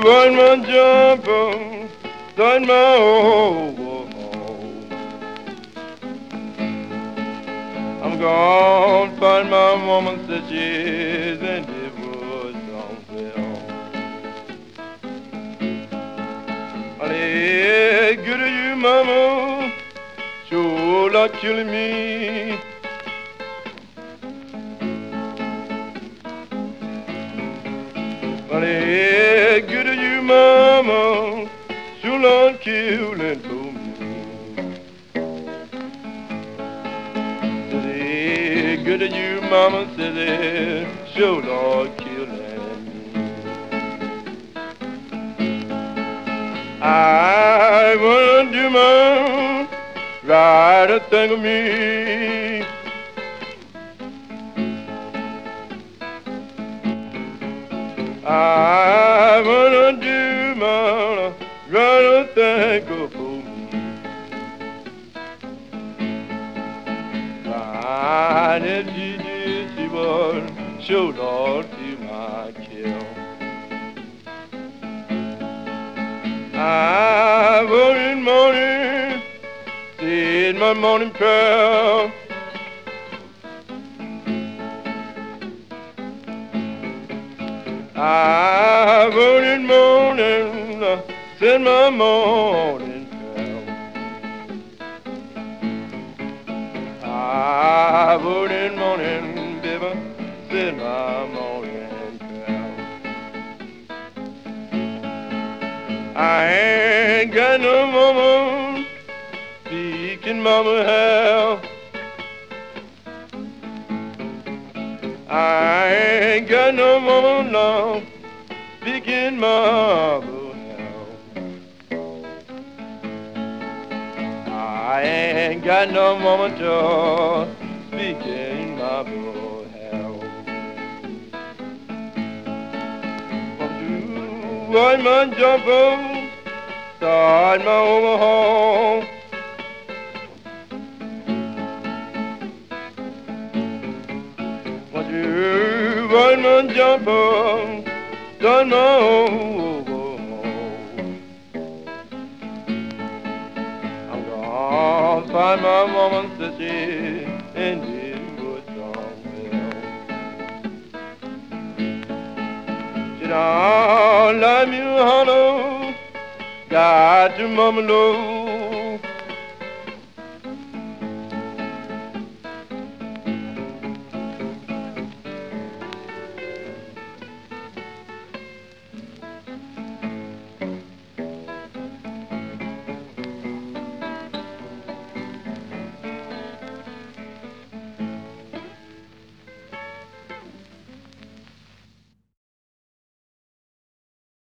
one man jump on, done my home. I'm gonna find my woman, said she's in the woods somewhere. Honey, good of you, mama, sure not killing me. Honey, good of you, mama, sure not killing for me. Say, good of you, mama, said sure not killing me. I wanna do my right a thing of me. I wanna do my right a thing of me. And if she did, she was sure not to my kill. I woke in morning, said my morning prayer. I woke in morning, said my morning prayer. I woke in morning, baby, said my morning prayer. I ain't got no woman speaking mama hell. I ain't got no woman now speaking mama hell. I ain't got no woman to speaking mama hell. One man jump on, start my overhaul. Want you, one man jump on, start my overhaul. I'm gonna find my woman, said she, in the woods somewhere. She don't like me, honey, got your mama low.